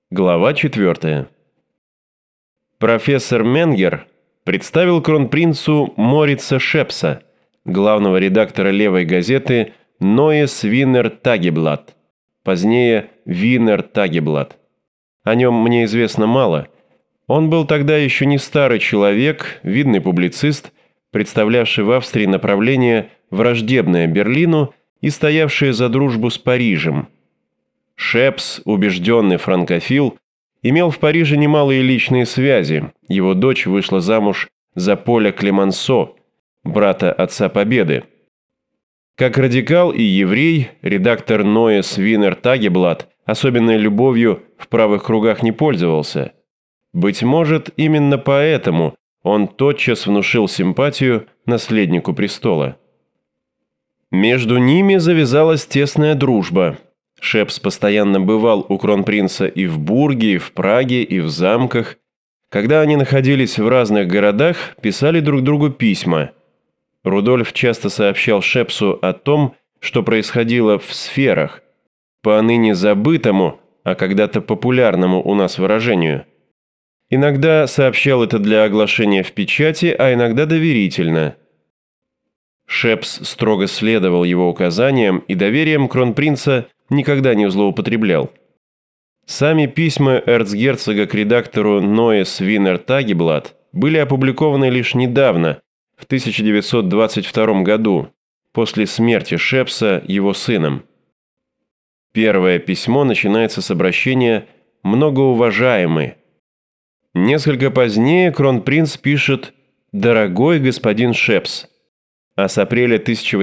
Глава 4. Профессор Менгер представил кронпринцу Морица Шепса, главного редактора левой газеты «Neues Wiener Tageblatt», позднее «Wiener Tageblatt». О нем мне известно мало. Он был тогда еще не старый человек, видный публицист, представлявший в Австрии направление, враждебное Берлину и стоявшее за дружбу с Парижем. Шепс, убежденный франкофил, имел в Париже немалые личные связи. Его дочь вышла замуж за Поля Клемансо, брата отца Победы. Как радикал и еврей, редактор Neues Wiener Tageblatt особенной любовью в правых кругах не пользовался. Быть может, именно поэтому он тотчас внушил симпатию наследнику престола. Между ними завязалась тесная дружба. Шепс постоянно бывал у кронпринца и в Бурге, и в Праге, и в замках. Когда они находились в разных городах, писали друг другу письма. Рудольф часто сообщал Шепсу о том, что происходило в сферах, по ныне забытому, а когда-то популярному у нас выражению. Иногда сообщал это для оглашения в печати, а иногда доверительно. Шепс строго следовал его указаниям и доверием кронпринца никогда не злоупотреблял. Сами письма эрцгерцога к редактору Neues Wiener Tageblatt были опубликованы лишь недавно, в 1922 году, после смерти Шепса его сыном. Первое письмо начинается с обращения «Многоуважаемый». Несколько позднее кронпринц пишет «Дорогой господин Шепс», а с апреля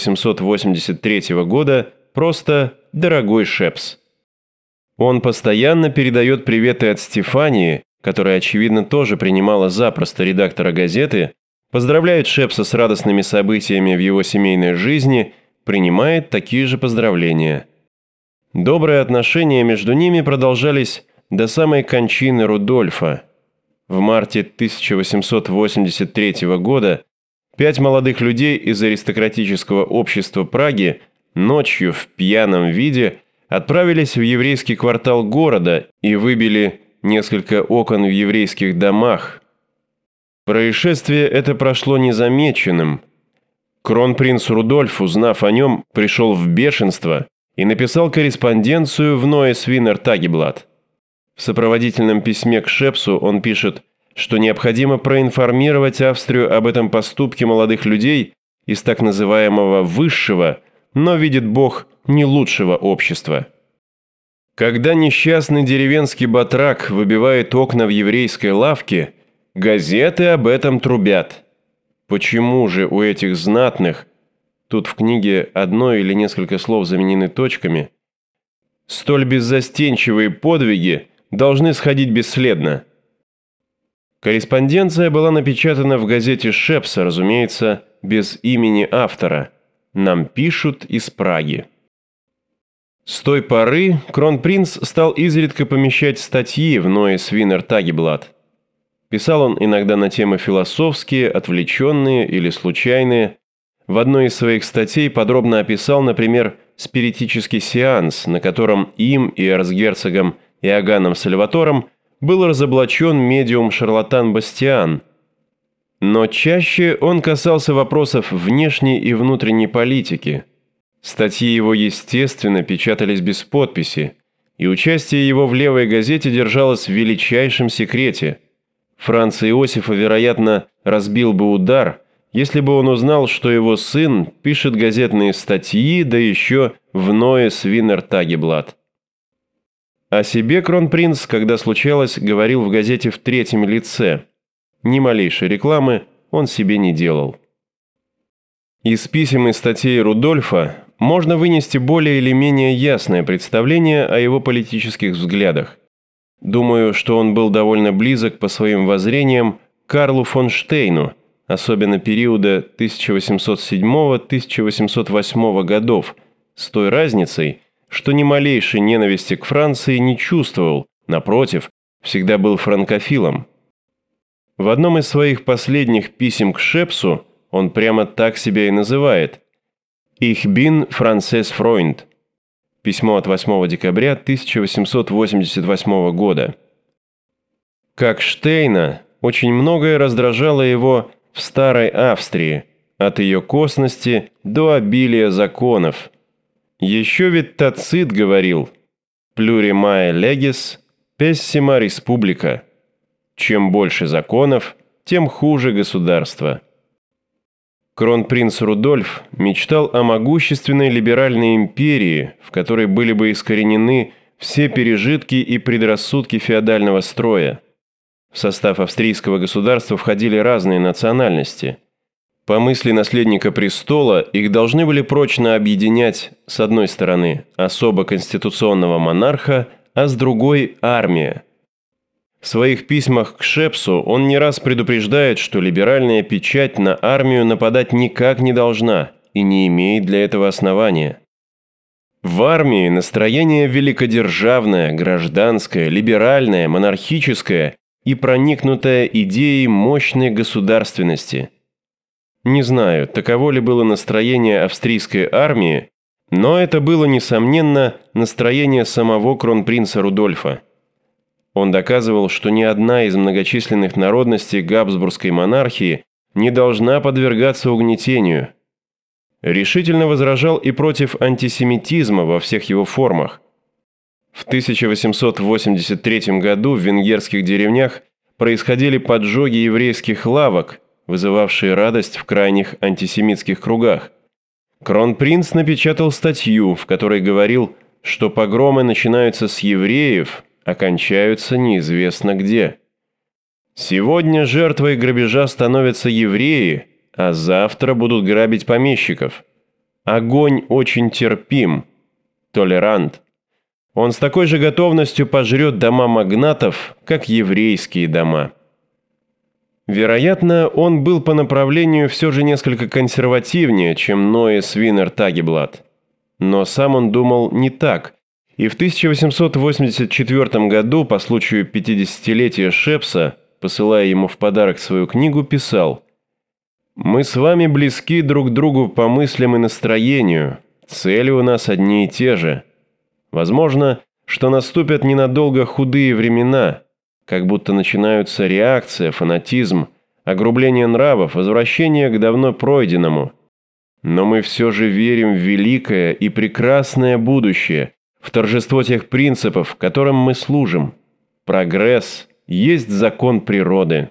1883 года просто «Дорогой Шепс». Он постоянно передает приветы от Стефании, которая, очевидно, тоже принимала запросто редактора газеты, поздравляет Шепса с радостными событиями в его семейной жизни, принимает такие же поздравления. Добрые отношения между ними продолжались до самой кончины Рудольфа. В марте 1883 года 5 молодых людей из аристократического общества Праги ночью в пьяном виде отправились в еврейский квартал города и выбили несколько окон в еврейских домах. Происшествие это прошло незамеченным. Кронпринц Рудольф, узнав о нем, пришел в бешенство и написал корреспонденцию в Neues Wiener Tageblatt. В сопроводительном письме к Шепсу он пишет, что необходимо проинформировать Австрию об этом поступке молодых людей из так называемого «высшего», но, видит Бог, не лучшего общества. Когда несчастный деревенский батрак выбивает окна в еврейской лавке, газеты об этом трубят. Почему же у этих знатных, тут в книге одно или несколько слов заменены точками, столь беззастенчивые подвиги должны сходить бесследно? Корреспонденция была напечатана в газете Шепса, разумеется, без имени автора. Нам пишут из Праги. С той поры кронпринц стал изредка помещать статьи в Neues Wiener Tageblatt. Писал он иногда на темы философские, отвлеченные или случайные. В одной из своих статей подробно описал, например, спиритический сеанс, на котором им и эрцгерцогом Иоганном Сальватором был разоблачен медиум-шарлатан Бастиан. Но чаще он касался вопросов внешней и внутренней политики. Статьи его, естественно, печатались без подписи, и участие его в левой газете держалось в величайшем секрете. Франца Иосифа, вероятно, разбил бы удар, если бы он узнал, что его сын пишет газетные статьи, да еще в Neues Wiener Tageblatt. О себе кронпринц, когда случалось, говорил в газете в третьем лице. Ни малейшей рекламы он себе не делал. Из писем и статей Рудольфа можно вынести более или менее ясное представление о его политических взглядах. Думаю, что он был довольно близок по своим воззрениям к Карлу фон Штейну, особенно периода 1807-1808 годов, с той разницей, что ни малейшей ненависти к Франции не чувствовал, напротив, всегда был франкофилом. В одном из своих последних писем к Шепсу он прямо так себя и называет «Ich bin Frances Freund». Письмо от 8 декабря 1888 года. Как Штейна, очень многое раздражало его в Старой Австрии, от ее косности до обилия законов. Еще ведь Тацит говорил «Plurimae legis, pessima respublica» – чем больше законов, тем хуже государство. Кронпринц Рудольф мечтал о могущественной либеральной империи, в которой были бы искоренены все пережитки и предрассудки феодального строя. В состав австрийского государства входили разные национальности. По мысли наследника престола, их должны были прочно объединять, с одной стороны, особо конституционного монарха, а с другой – армия. В своих письмах к Шепсу он не раз предупреждает, что либеральная печать на армию нападать никак не должна и не имеет для этого основания. В армии настроение великодержавное, гражданское, либеральное, монархическое и проникнутое идеей мощной государственности. Не знаю, таково ли было настроение австрийской армии, но это было, несомненно, настроение самого кронпринца Рудольфа. Он доказывал, что ни одна из многочисленных народностей Габсбургской монархии не должна подвергаться угнетению. Решительно возражал и против антисемитизма во всех его формах. В 1883 году в венгерских деревнях происходили поджоги еврейских лавок, вызывавшие радость в крайних антисемитских кругах. Кронпринц напечатал статью, в которой говорил, что погромы начинаются с евреев, а кончаются неизвестно где. Сегодня жертвой грабежа становятся евреи, а завтра будут грабить помещиков. Огонь очень терпим, толерант. Он с такой же готовностью пожрет дома магнатов, как еврейские дома. Вероятно, он был по направлению все же несколько консервативнее, чем Ное Свинер Тагеблат. Но сам он думал не так, и в 1884 году, по случаю 50-летия Шепса, посылая ему в подарок свою книгу, писал: «Мы с вами близки друг другу по мыслям и настроению, цели у нас одни и те же. Возможно, что наступят ненадолго худые времена, как будто начинаются реакция, фанатизм, огрубление нравов, возвращение к давно пройденному. Но мы все же верим в великое и прекрасное будущее, в торжество тех принципов, которым мы служим. Прогресс есть закон природы».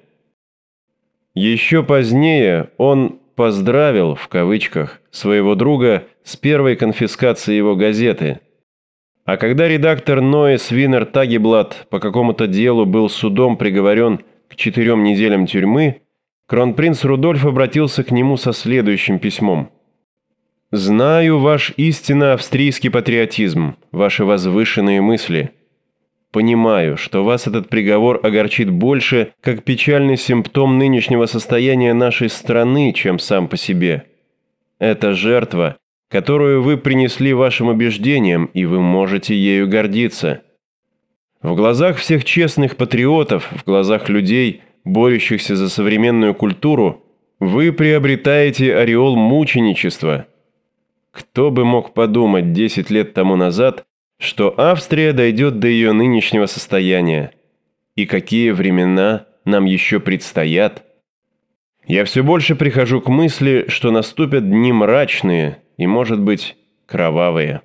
Еще позднее он «поздравил» в кавычках своего друга с первой конфискацией его газеты. А когда редактор Ное Свинер Тагеблат по какому-то делу был судом приговорен к 4 неделям тюрьмы, кронпринц Рудольф обратился к нему со следующим письмом. «Знаю ваш истинно австрийский патриотизм, ваши возвышенные мысли. Понимаю, что вас этот приговор огорчит больше, как печальный симптом нынешнего состояния нашей страны, чем сам по себе. Это жертва, которую вы принесли вашим убеждениям, и вы можете ею гордиться. В глазах всех честных патриотов, в глазах людей, борющихся за современную культуру, вы приобретаете ореол мученичества. Кто бы мог подумать 10 лет тому назад, что Австрия дойдет до ее нынешнего состояния? И какие времена нам еще предстоят? Я все больше прихожу к мысли, что наступят дни мрачные и, может быть, кровавые.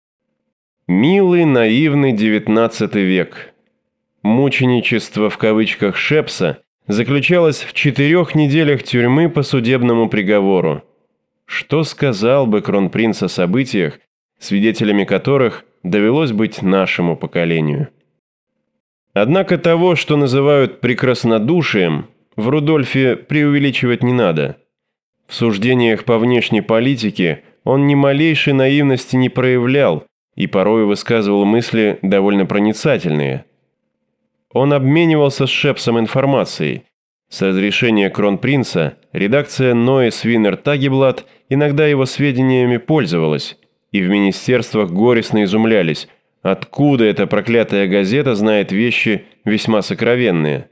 Милый, наивный XIX век. Мученичество в кавычках Шепса заключалось в 4 неделях тюрьмы по судебному приговору. Что сказал бы кронпринц о событиях, свидетелями которых довелось быть нашему поколению? Однако того, что называют прекраснодушием, в Рудольфе преувеличивать не надо. В суждениях по внешней политике он ни малейшей наивности не проявлял и порой высказывал мысли довольно проницательные. Он обменивался с Шепсом информацией. С разрешения кронпринца редакция Ное Свинер Тагеблат иногда его сведениями пользовалась, и в министерствах горестно изумлялись, откуда эта проклятая газета знает вещи весьма сокровенные.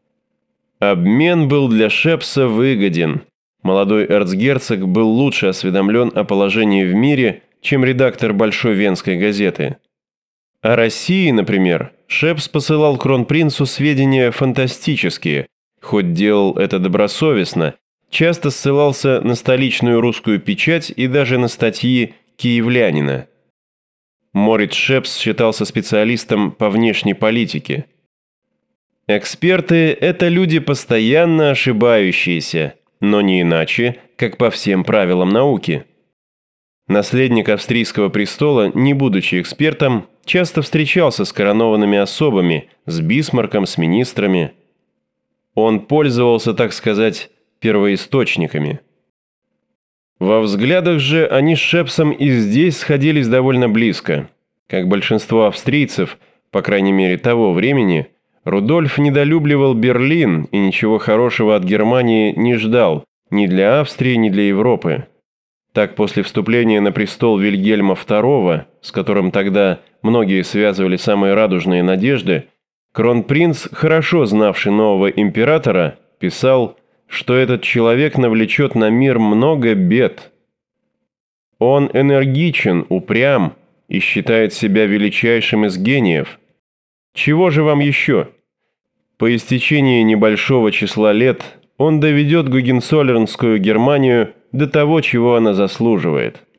Обмен был для Шепса выгоден. Молодой эрцгерцог был лучше осведомлен о положении в мире, чем редактор Большой Венской газеты. О России, например, Шепс посылал кронпринцу сведения фантастические, хоть делал это добросовестно, часто ссылался на столичную русскую печать и даже на статьи «Киевлянина». Мориц Шепс считался специалистом по внешней политике. Эксперты – это люди постоянно ошибающиеся, но не иначе, как по всем правилам науки. Наследник австрийского престола, не будучи экспертом, часто встречался с коронованными особами, с Бисмарком, с министрами. Он пользовался, так сказать, первоисточниками. Во взглядах же они с Шепсом и здесь сходились довольно близко. Как большинство австрийцев, по крайней мере того времени, Рудольф недолюбливал Берлин и ничего хорошего от Германии не ждал ни для Австрии, ни для Европы. Так, после вступления на престол Вильгельма II, с которым тогда многие связывали самые радужные надежды, кронпринц, хорошо знавший нового императора, писал, что этот человек навлечет на мир много бед. Он энергичен, упрям и считает себя величайшим из гениев. Чего же вам еще? По истечении небольшого числа лет он доведет Гогенцоллернскую Германию до того, чего она заслуживает.